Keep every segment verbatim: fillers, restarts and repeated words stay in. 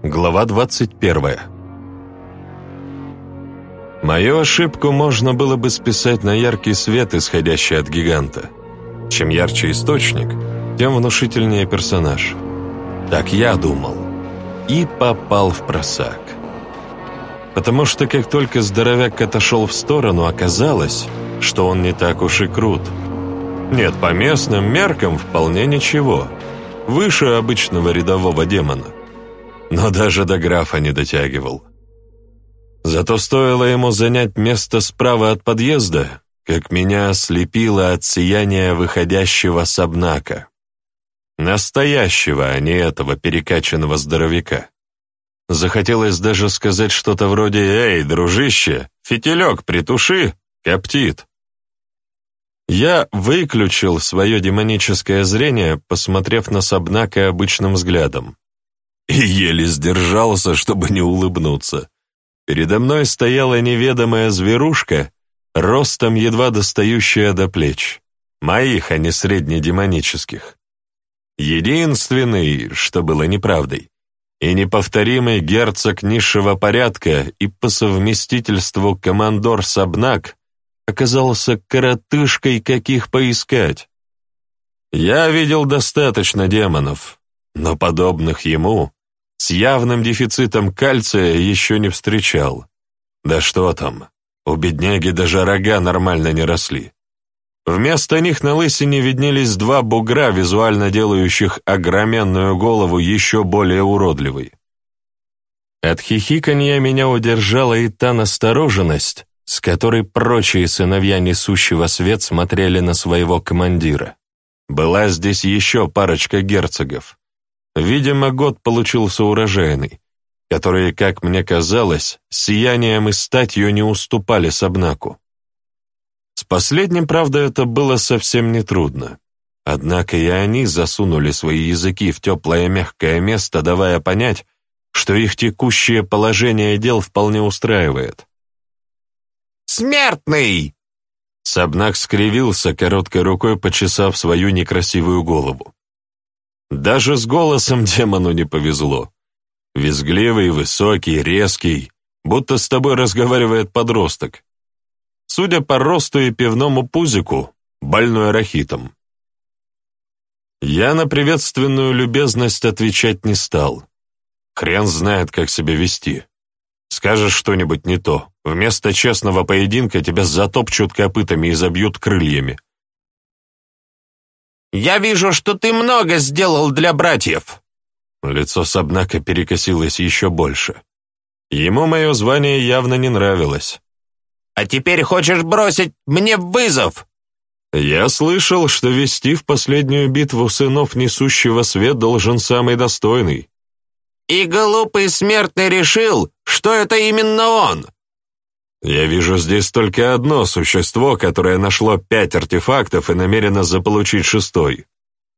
Глава двадцать первая. Мою ошибку можно было бы списать на яркий свет, исходящий от гиганта. Чем ярче источник, тем внушительнее персонаж. Так я думал. И попал в просак. Потому что как только здоровяк отошел в сторону, оказалось, что он не так уж и крут. Нет, по местным меркам вполне ничего. Выше обычного рядового демона. Но даже до графа не дотягивал. Зато стоило ему занять место справа от подъезда, как меня ослепило от сияния выходящего с обнака. Настоящего, а не этого перекачанного здоровяка. Захотелось даже сказать что-то вроде «Эй, дружище, фитилек притуши, коптит». Я выключил свое демоническое зрение, посмотрев на Собнака обычным взглядом. И еле сдержался, чтобы не улыбнуться. Передо мной стояла неведомая зверушка, ростом едва достающая до плеч. Моих, а не среднедемонических. Единственный, что было неправдой, и неповторимый герцог низшего порядка и по совместительству командор Собнак оказался коротышкой, каких поискать. Я видел достаточно демонов, но подобных ему с явным дефицитом кальция еще не встречал. Да что там, у бедняги даже рога нормально не росли. Вместо них на лысине виднелись два бугра, визуально делающих огроменную голову еще более уродливой. От хихиканья меня удержала и та настороженность, с которой прочие сыновья несущего свет смотрели на своего командира. Была здесь еще парочка герцогов. Видимо, год получился урожайный, которые, как мне казалось, сиянием и статью не уступали Собнаку. С последним, правда, это было совсем нетрудно. Однако и они засунули свои языки в теплое мягкое место, давая понять, что их текущее положение дел вполне устраивает. «Смертный!» Собнак скривился, короткой рукой почесав свою некрасивую голову. Даже с голосом демону не повезло. Визгливый, высокий, резкий, будто с тобой разговаривает подросток. Судя по росту и пивному пузику, больной рахитом. Я на приветственную любезность отвечать не стал. Хрен знает, как себя вести. Скажешь что-нибудь не то, вместо честного поединка тебя затопчут копытами и забьют крыльями. «Я вижу, что ты много сделал для братьев!» Лицо Собнака перекосилось еще больше. Ему мое звание явно не нравилось. «А теперь хочешь бросить мне вызов?» Я слышал, что вести в последнюю битву сынов несущего свет должен самый достойный. «И глупый смертный решил, что это именно он!» Я вижу здесь только одно существо, которое нашло пять артефактов и намерено заполучить шестой.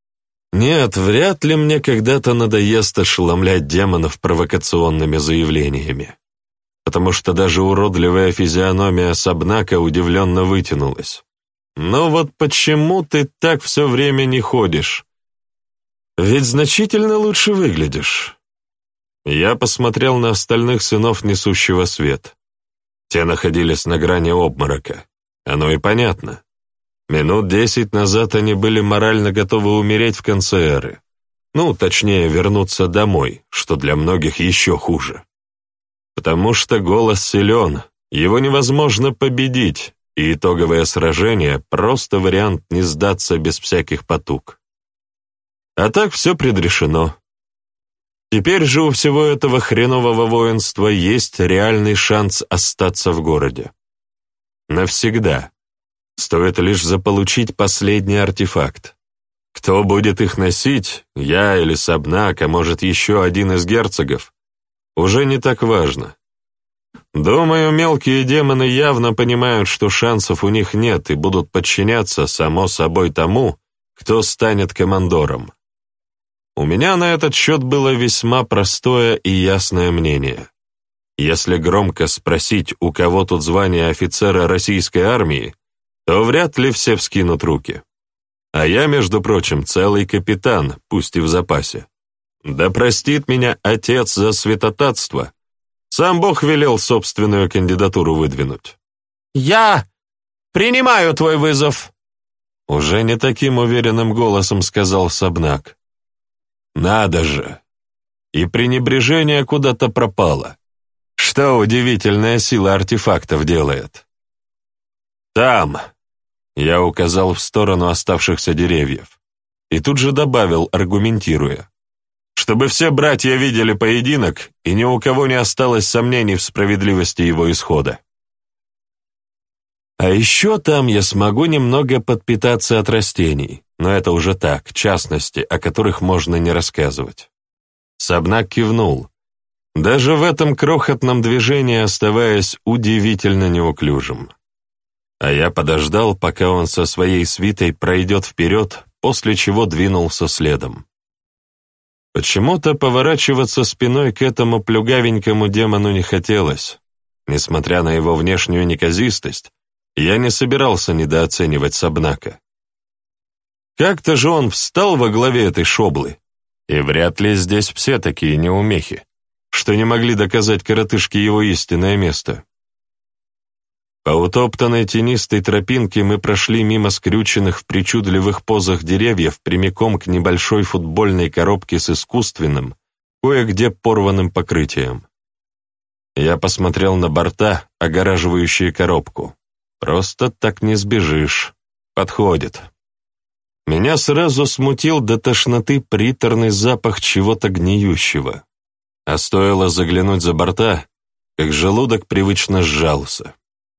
Нет, вряд ли мне когда-то надоест ошеломлять демонов провокационными заявлениями, потому что даже уродливая физиономия Собнака удивленно вытянулась. Но вот почему ты так все время не ходишь? Ведь значительно лучше выглядишь. Я посмотрел на остальных сынов несущего свет. Те находились на грани обморока. Оно и понятно. Минут десять назад они были морально готовы умереть в конце эры. Ну, точнее, вернуться домой, что для многих еще хуже. Потому что голос силен, его невозможно победить, и итоговое сражение — просто вариант не сдаться без всяких потуг. А так все предрешено. Теперь же у всего этого хренового воинства есть реальный шанс остаться в городе. Навсегда. Стоит лишь заполучить последний артефакт. Кто будет их носить, я или Собнак, а может еще один из герцогов, уже не так важно. Думаю, мелкие демоны явно понимают, что шансов у них нет и будут подчиняться, само собой, тому, кто станет командором. У меня на этот счет было весьма простое и ясное мнение. Если громко спросить, у кого тут звание офицера российской армии, то вряд ли все вскинут руки. А я, между прочим, целый капитан, пусть и в запасе. Да простит меня отец за святотатство. Сам Бог велел собственную кандидатуру выдвинуть. «Я принимаю твой вызов!» Уже не таким уверенным голосом сказал Собнак. «Надо же! И пренебрежение куда-то пропало. Что удивительная сила артефактов делает?» «Там!» — я указал в сторону оставшихся деревьев. И тут же добавил, аргументируя. «Чтобы все братья видели поединок, и ни у кого не осталось сомнений в справедливости его исхода. А еще там я смогу немного подпитаться от растений, но это уже так, частности, о которых можно не рассказывать». Собнак кивнул, даже в этом крохотном движении оставаясь удивительно неуклюжим. А я подождал, пока он со своей свитой пройдет вперед, после чего двинулся следом. Почему-то поворачиваться спиной к этому плюгавенькому демону не хотелось. Несмотря на его внешнюю неказистость, я не собирался недооценивать Собнака. Как-то же он встал во главе этой шоблы, и вряд ли здесь все такие неумехи, что не могли доказать коротышке его истинное место. По утоптанной тенистой тропинке мы прошли мимо скрюченных в причудливых позах деревьев прямиком к небольшой футбольной коробке с искусственным, кое-где порванным покрытием. Я посмотрел на борта, огораживающие коробку. Просто так не сбежишь. Подходит. Меня сразу смутил до тошноты приторный запах чего-то гниющего. А стоило заглянуть за борта, как желудок привычно сжался.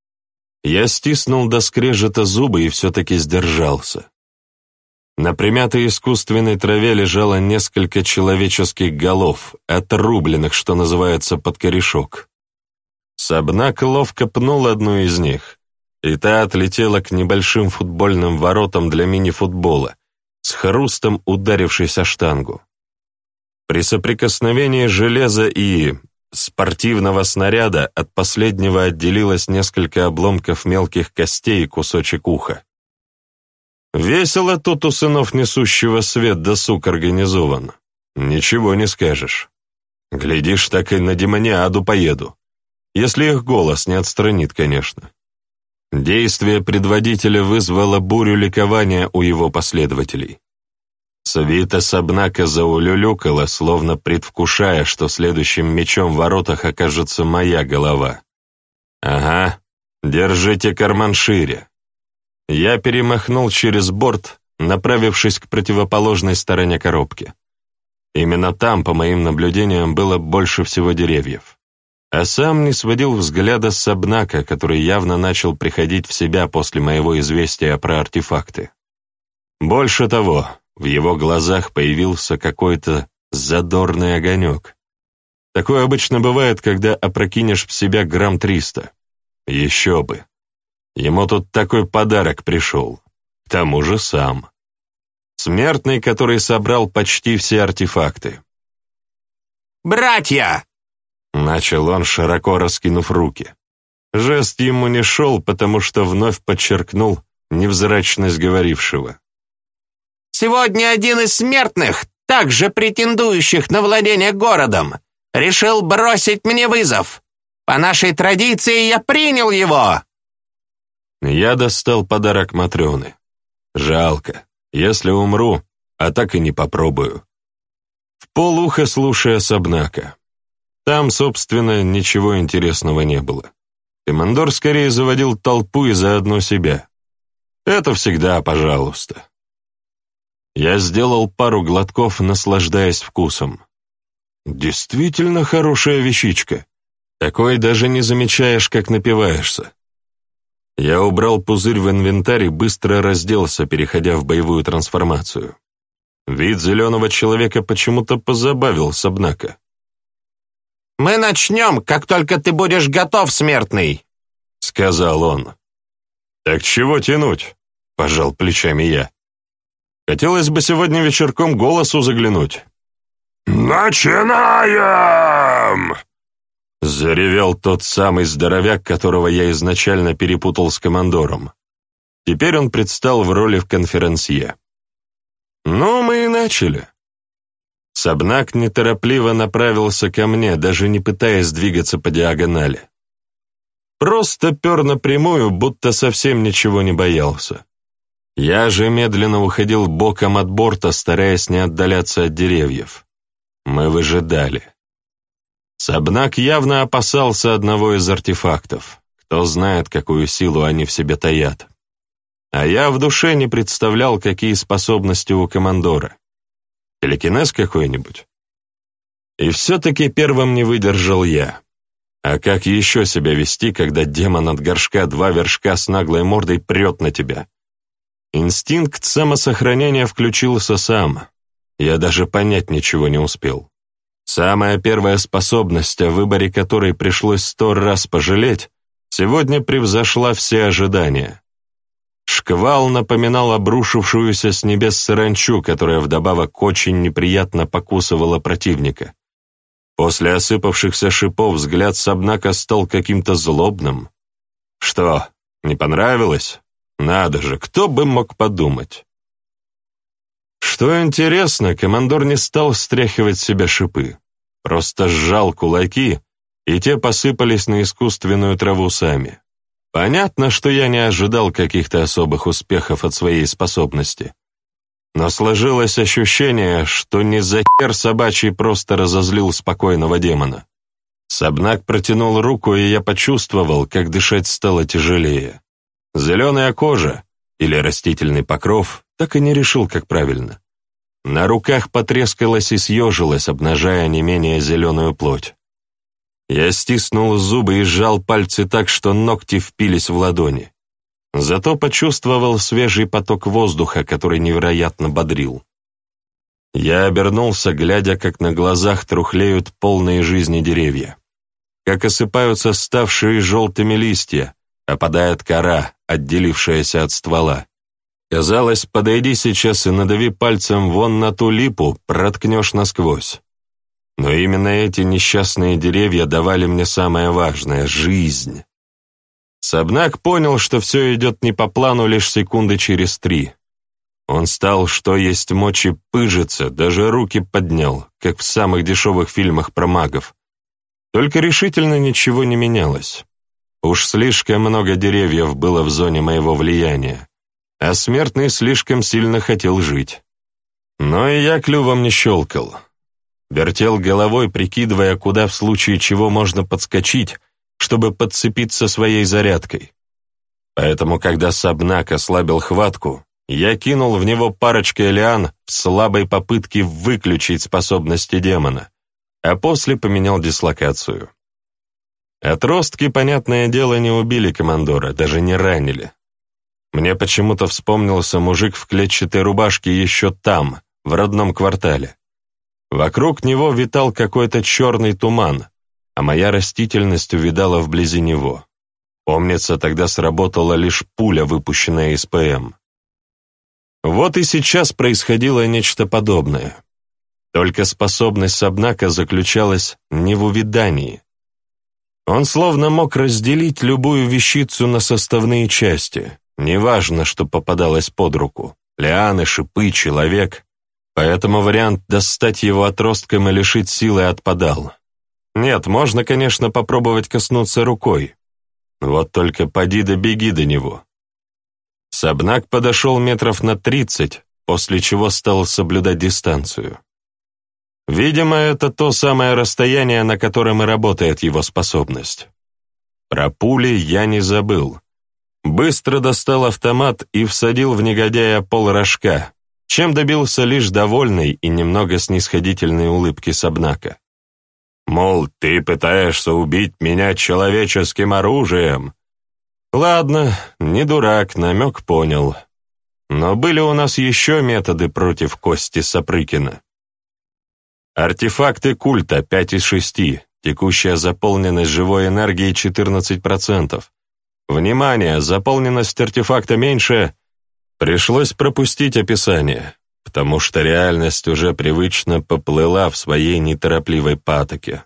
Я стиснул до скрежета зубы и все-таки сдержался. На примятой искусственной траве лежало несколько человеческих голов, отрубленных, что называется, под корешок. Собнак ловко пнул одну из них, и та отлетела к небольшим футбольным воротам для мини-футбола, с хрустом ударившись о штангу. При соприкосновении железа и спортивного снаряда от последнего отделилось несколько обломков мелких костей и кусочек уха. Весело тут у сынов несущего свет досуг организован. Ничего не скажешь. Глядишь, так и на демониаду поеду. Если их голос не отстранит, конечно. Действие предводителя вызвало бурю ликования у его последователей. Свита Собнака заулюлюкала, словно предвкушая, что следующим мечом в воротах окажется моя голова. «Ага, держите карман шире». Я перемахнул через борт, направившись к противоположной стороне коробки. Именно там, по моим наблюдениям, было больше всего деревьев. А сам не сводил взгляда с Собнака, который явно начал приходить в себя после моего известия про артефакты. Больше того, в его глазах появился какой-то задорный огонек. Такое обычно бывает, когда опрокинешь в себя грамм триста. Еще бы. Ему тут такой подарок пришел. К тому же сам. Смертный, который собрал почти все артефакты. «Братья!» — начал он, широко раскинув руки. Жест ему не шел, потому что вновь подчеркнул невзрачность говорившего. «Сегодня один из смертных, также претендующих на владение городом, решил бросить мне вызов. По нашей традиции я принял его!» Я достал подарок Матрёны. Жалко, если умру, а так и не попробую. В полухо слушая Собнака. Там, собственно, ничего интересного не было. Командор скорее заводил толпу и заодно себя. Это всегда пожалуйста. Я сделал пару глотков, наслаждаясь вкусом. Действительно хорошая вещичка. Такой даже не замечаешь, как напиваешься. Я убрал пузырь в инвентарь и быстро разделся, переходя в боевую трансформацию. Вид зеленого человека почему-то позабавил Собнака. «Мы начнем, как только ты будешь готов, смертный», — сказал он. «Так чего тянуть?» — пожал плечами я. «Хотелось бы сегодня вечерком голосу заглянуть». «Начинаем!» — заревел тот самый здоровяк, которого я изначально перепутал с командором. Теперь он предстал в роли в конферансье. Ну, мы и начали. Сабнак неторопливо направился ко мне, даже не пытаясь двигаться по диагонали. Просто пер напрямую, будто совсем ничего не боялся. Я же медленно уходил боком от борта, стараясь не отдаляться от деревьев. Мы выжидали. Сабнак явно опасался одного из артефактов. Кто знает, какую силу они в себе таят. А я в душе не представлял, какие способности у командора. Телекинез какой-нибудь? И все-таки первым не выдержал я. А как еще себя вести, когда демон от горшка два вершка с наглой мордой прет на тебя? Инстинкт самосохранения включился сам. Я даже понять ничего не успел. Самая первая способность, о выборе которой пришлось сто раз пожалеть, сегодня превзошла все ожидания. Шквал напоминал обрушившуюся с небес саранчу, которая вдобавок очень неприятно покусывала противника. После осыпавшихся шипов взгляд Сабнака стал каким-то злобным. Что, не понравилось? Надо же, кто бы мог подумать. Что интересно, командор не стал стряхивать с себя шипы. Просто сжал кулаки, и те посыпались на искусственную траву сами. Понятно, что я не ожидал каких-то особых успехов от своей способности. Но сложилось ощущение, что не за хер собачий просто разозлил спокойного демона. Сабнак протянул руку, и я почувствовал, как дышать стало тяжелее. Зеленая кожа, или растительный покров, так и не решил, как правильно. На руках потрескалась и съежилась, обнажая не менее зеленую плоть. Я стиснул зубы и сжал пальцы так, что ногти впились в ладони. Зато почувствовал свежий поток воздуха, который невероятно бодрил. Я обернулся, глядя, как на глазах трухлеют полные жизни деревья, как осыпаются ставшие желтыми листья, опадает кора, отделившаяся от ствола. Казалось, подойди сейчас и надави пальцем вон на ту липу, проткнешь насквозь. Но именно эти несчастные деревья давали мне самое важное — жизнь. Сабнак понял, что все идет не по плану лишь секунды через три. Он стал, что есть мочи, пыжиться, даже руки поднял, как в самых дешевых фильмах про магов. Только решительно ничего не менялось. Уж слишком много деревьев было в зоне моего влияния, а смертный слишком сильно хотел жить. Но и я клювом не щелкал. Вертел головой, прикидывая, куда в случае чего можно подскочить, чтобы подцепиться своей зарядкой. Поэтому, когда Сабнак ослабил хватку, я кинул в него парочкой лиан в слабой попытке выключить способности демона, а после поменял дислокацию. Отростки, понятное дело, не убили командора, даже не ранили. Мне почему-то вспомнился мужик в клетчатой рубашке еще там, в родном квартале. Вокруг него витал какой-то черный туман, а моя растительность увидала вблизи него. Помнится, тогда сработала лишь пуля, выпущенная из ПМ. Вот и сейчас происходило нечто подобное. Только способность Сабнака заключалась не в увядании. Он словно мог разделить любую вещицу на составные части, неважно, что попадалось под руку — лианы, шипы, человек. Поэтому вариант достать его отростком и лишить силы отпадал. Нет, можно, конечно, попробовать коснуться рукой. Вот только поди да беги до него. Сабнак подошел метров на тридцать, после чего стал соблюдать дистанцию. Видимо, это то самое расстояние, на котором и работает его способность. Про пули я не забыл. Быстро достал автомат и всадил в негодяя полрожка, чем добился лишь довольной и немного снисходительной улыбки Сабнака. Мол, ты пытаешься убить меня человеческим оружием. Ладно, не дурак, намек понял. Но были у нас еще методы против Кости Сапрыкина. Артефакты культа пять из шести, текущая заполненность живой энергии четырнадцать процентов. Внимание, заполненность артефакта меньше. Пришлось пропустить описание, потому что реальность уже привычно поплыла в своей неторопливой патоке.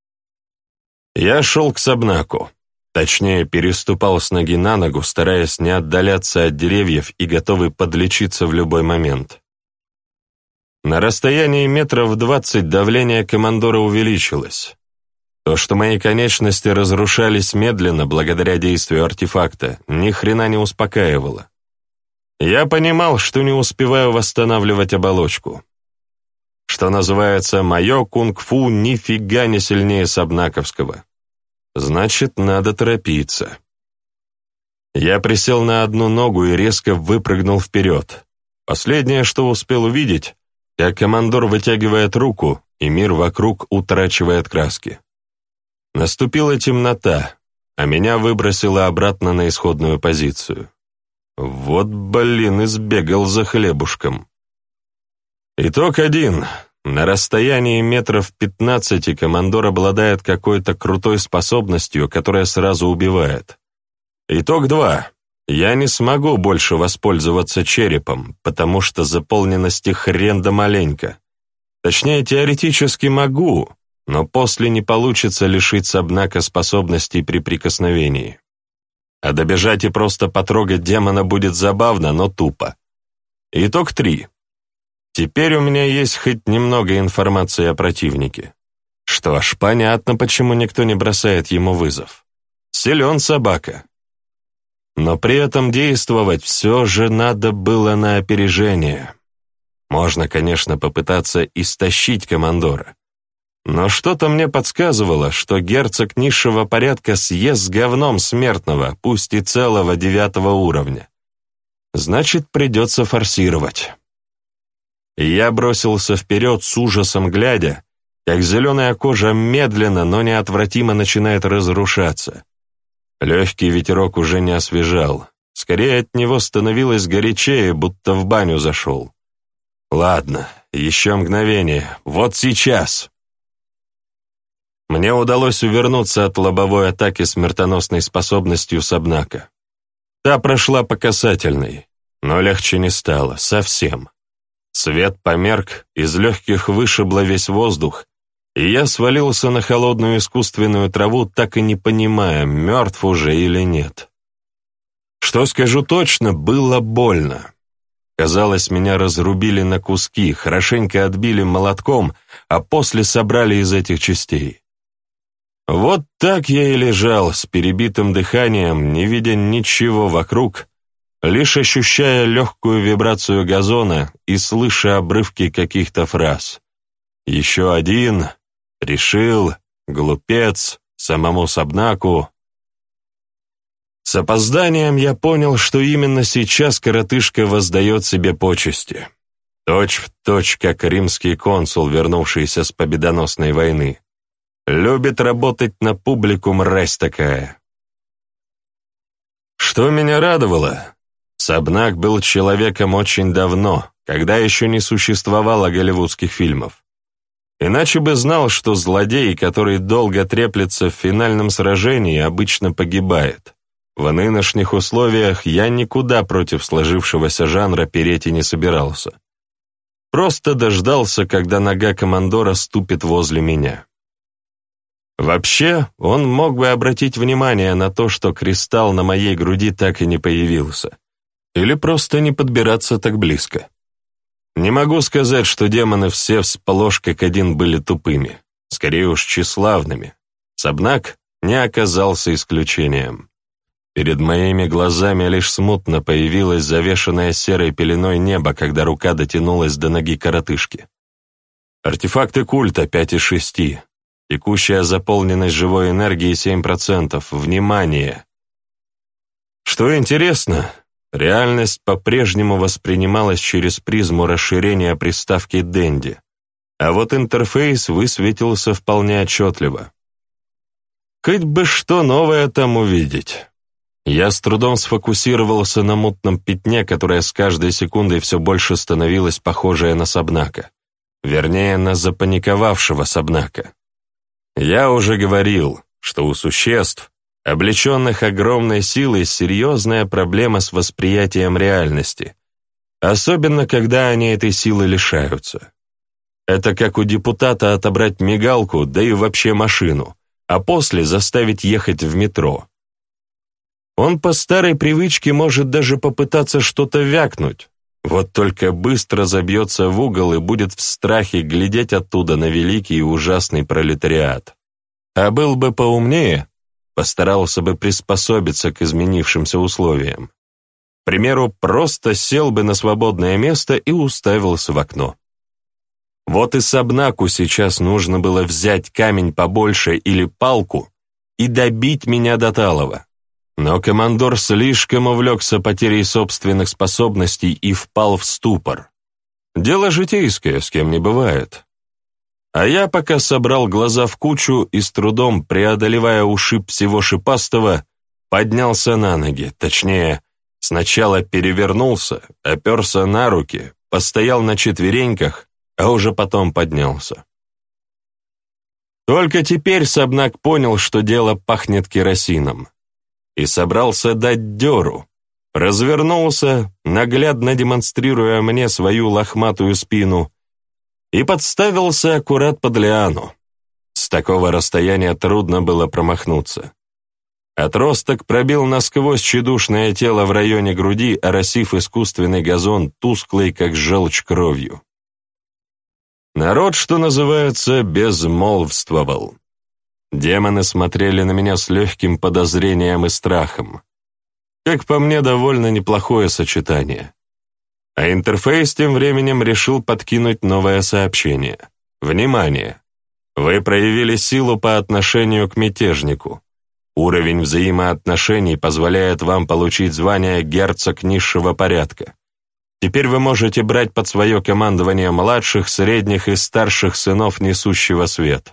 Я шел к Сабнаку, точнее, переступал с ноги на ногу, стараясь не отдаляться от деревьев и готовый подлечиться в любой момент. На расстоянии метров двадцать давление командора увеличилось. То, что мои конечности разрушались медленно благодаря действию артефакта, ни хрена не успокаивало. Я понимал, что не успеваю восстанавливать оболочку. Что называется, мое кунг-фу нифига не сильнее сабнаковского. Значит, надо торопиться. Я присел на одну ногу и резко выпрыгнул вперед. Последнее, что успел увидеть, как командор вытягивает руку, и мир вокруг утрачивает краски. Наступила темнота, а меня выбросило обратно на исходную позицию. Вот, блин, избегал за хлебушком. Итог один. На расстоянии метров пятнадцати командор обладает какой-то крутой способностью, которая сразу убивает. Итог два. Я не смогу больше воспользоваться черепом, потому что заполненности хрен да маленько. Точнее, теоретически могу, но после не получится лишить Сабнака способностей при прикосновении. А добежать и просто потрогать демона будет забавно, но тупо. Итог три. Теперь у меня есть хоть немного информации о противнике. Что ж, понятно, почему никто не бросает ему вызов. Силен собака. Но при этом действовать все же надо было на опережение. Можно, конечно, попытаться истощить командора. Но что-то мне подсказывало, что герцог низшего порядка съест с говном смертного, пусть и целого девятого уровня. Значит, придется форсировать. И я бросился вперед с ужасом глядя, как зеленая кожа медленно, но неотвратимо начинает разрушаться. Легкий ветерок уже не освежал. Скорее, от него становилось горячее, будто в баню зашел. Ладно, еще мгновение. Вот сейчас. Мне удалось увернуться от лобовой атаки смертоносной способностью Сабнака. Та прошла по касательной, но легче не стало, совсем. Свет померк, из легких вышибло весь воздух, и я свалился на холодную искусственную траву, так и не понимая, мертв уже или нет. Что скажу точно, было больно. Казалось, меня разрубили на куски, хорошенько отбили молотком, а после собрали из этих частей. Вот так я и лежал, с перебитым дыханием, не видя ничего вокруг, лишь ощущая легкую вибрацию газона и слыша обрывки каких-то фраз. Еще один, решил, глупец, самому Сабнаку. С опозданием я понял, что именно сейчас коротышка воздает себе почести. Точь в точь, как римский консул, вернувшийся с победоносной войны. Любит работать на публику, мразь такая. Что меня радовало? Сабнак был человеком очень давно, когда еще не существовало голливудских фильмов. Иначе бы знал, что злодей, который долго треплется в финальном сражении, обычно погибает. В нынешних условиях я никуда против сложившегося жанра переть и не собирался. Просто дождался, когда нога командора ступит возле меня. Вообще, он мог бы обратить внимание на то, что кристалл на моей груди так и не появился. Или просто не подбираться так близко. Не могу сказать, что демоны все всполошь как один были тупыми, скорее уж тщеславными. Сабнак не оказался исключением. Перед моими глазами лишь смутно появилось завешенное серой пеленой небо, когда рука дотянулась до ноги коротышки. Артефакты культа пять из шести. Текущая заполненность живой энергии семь процентов. Внимание! Что интересно, реальность по-прежнему воспринималась через призму расширения приставки Денди, а вот интерфейс высветился вполне отчетливо. Хоть бы что новое там увидеть. Я с трудом сфокусировался на мутном пятне, которое с каждой секундой все больше становилось похожее на Сабнака. Вернее, на запаниковавшего Сабнака. Я уже говорил, что у существ, облеченных огромной силой, серьезная проблема с восприятием реальности, особенно когда они этой силы лишаются. Это как у депутата отобрать мигалку, да и вообще машину, а после заставить ехать в метро. Он по старой привычке может даже попытаться что-то вякнуть, Вот только быстро забьется в угол и будет в страхе глядеть оттуда на великий и ужасный пролетариат. А был бы поумнее, постарался бы приспособиться к изменившимся условиям. К примеру, просто сел бы на свободное место и уставился в окно. Вот и Собнаку сейчас нужно было взять камень побольше или палку и добить меня до талого. Но командор слишком увлекся потерей собственных способностей и впал в ступор. Дело житейское, с кем не бывает. А я пока собрал глаза в кучу и с трудом, преодолевая ушиб всего шипастого, поднялся на ноги, точнее, сначала перевернулся, оперся на руки, постоял на четвереньках, а уже потом поднялся. Только теперь Собнак понял, что дело пахнет керосином, и собрался дать дёру, развернулся, наглядно демонстрируя мне свою лохматую спину, и подставился аккурат под лиану. С такого расстояния трудно было промахнуться. Отросток пробил насквозь тщедушное тело в районе груди, оросив искусственный газон, тусклый, как желчь, кровью. Народ, что называется, безмолвствовал. Демоны смотрели на меня с легким подозрением и страхом. Как по мне, довольно неплохое сочетание. А интерфейс тем временем решил подкинуть новое сообщение. Внимание! Вы проявили силу по отношению к мятежнику. Уровень взаимоотношений позволяет вам получить звание герцог низшего порядка. Теперь вы можете брать под свое командование младших, средних и старших сынов несущего свет.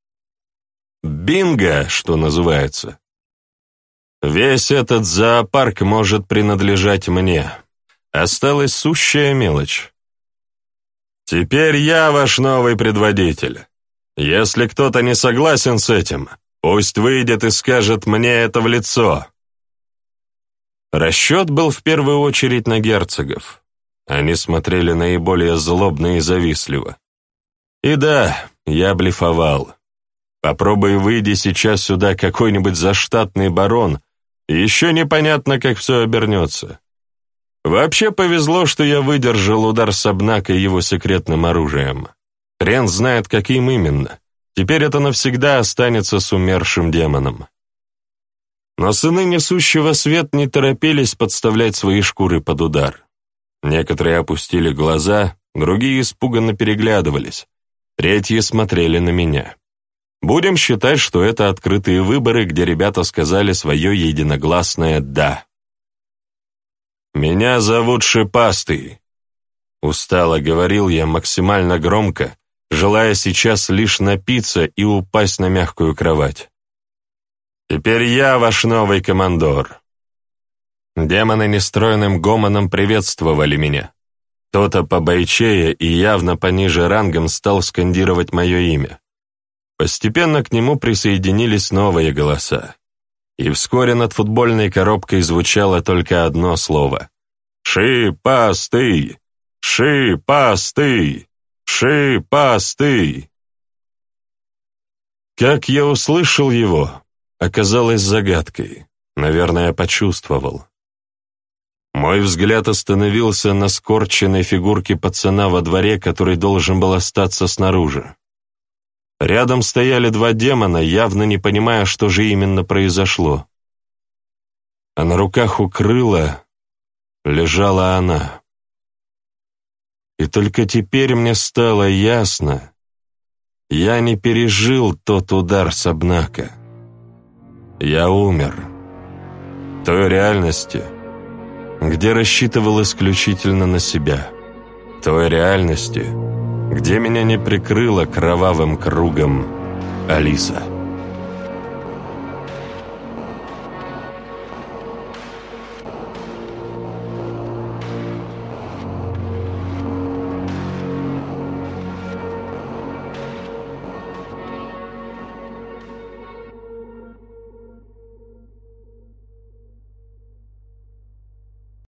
Бинго, что называется. Весь этот зоопарк может принадлежать мне. Осталась сущая мелочь. Теперь я ваш новый предводитель. Если кто-то не согласен с этим, пусть выйдет и скажет мне это в лицо. Расчет был в первую очередь на герцогов. Они смотрели наиболее злобно и завистливо. И да, я блефовал. Попробуй выйди сейчас сюда какой-нибудь заштатный барон, и еще непонятно, как все обернется. Вообще повезло, что я выдержал удар Собнака его секретным оружием. Хрен знает, каким именно. Теперь это навсегда останется с умершим демоном. Но сыны несущего свет не торопились подставлять свои шкуры под удар. Некоторые опустили глаза, другие испуганно переглядывались, третьи смотрели на меня. Будем считать, что это открытые выборы, где ребята сказали свое единогласное «да». «Меня зовут Шипастый», — устало говорил я максимально громко, желая сейчас лишь напиться и упасть на мягкую кровать. «Теперь я ваш новый командор». Демоны нестройным гомоном приветствовали меня. Кто-то побойчее и явно пониже рангом стал скандировать мое имя. Постепенно к нему присоединились новые голоса. И вскоре над футбольной коробкой звучало только одно слово. «Шипастый! Шипастый! Шипастый!» Как я услышал его, оказалось загадкой. Наверное, почувствовал. Мой взгляд остановился на скорченной фигурке пацана во дворе, который должен был остаться снаружи. Рядом стояли два демона, явно не понимая, что же именно произошло. А на руках у крыла лежала она. И только теперь мне стало ясно, я не пережил тот удар Собнака. Я умер. В той реальности, где рассчитывал исключительно на себя. В той реальности, где меня не прикрыла кровавым кругом Алиса.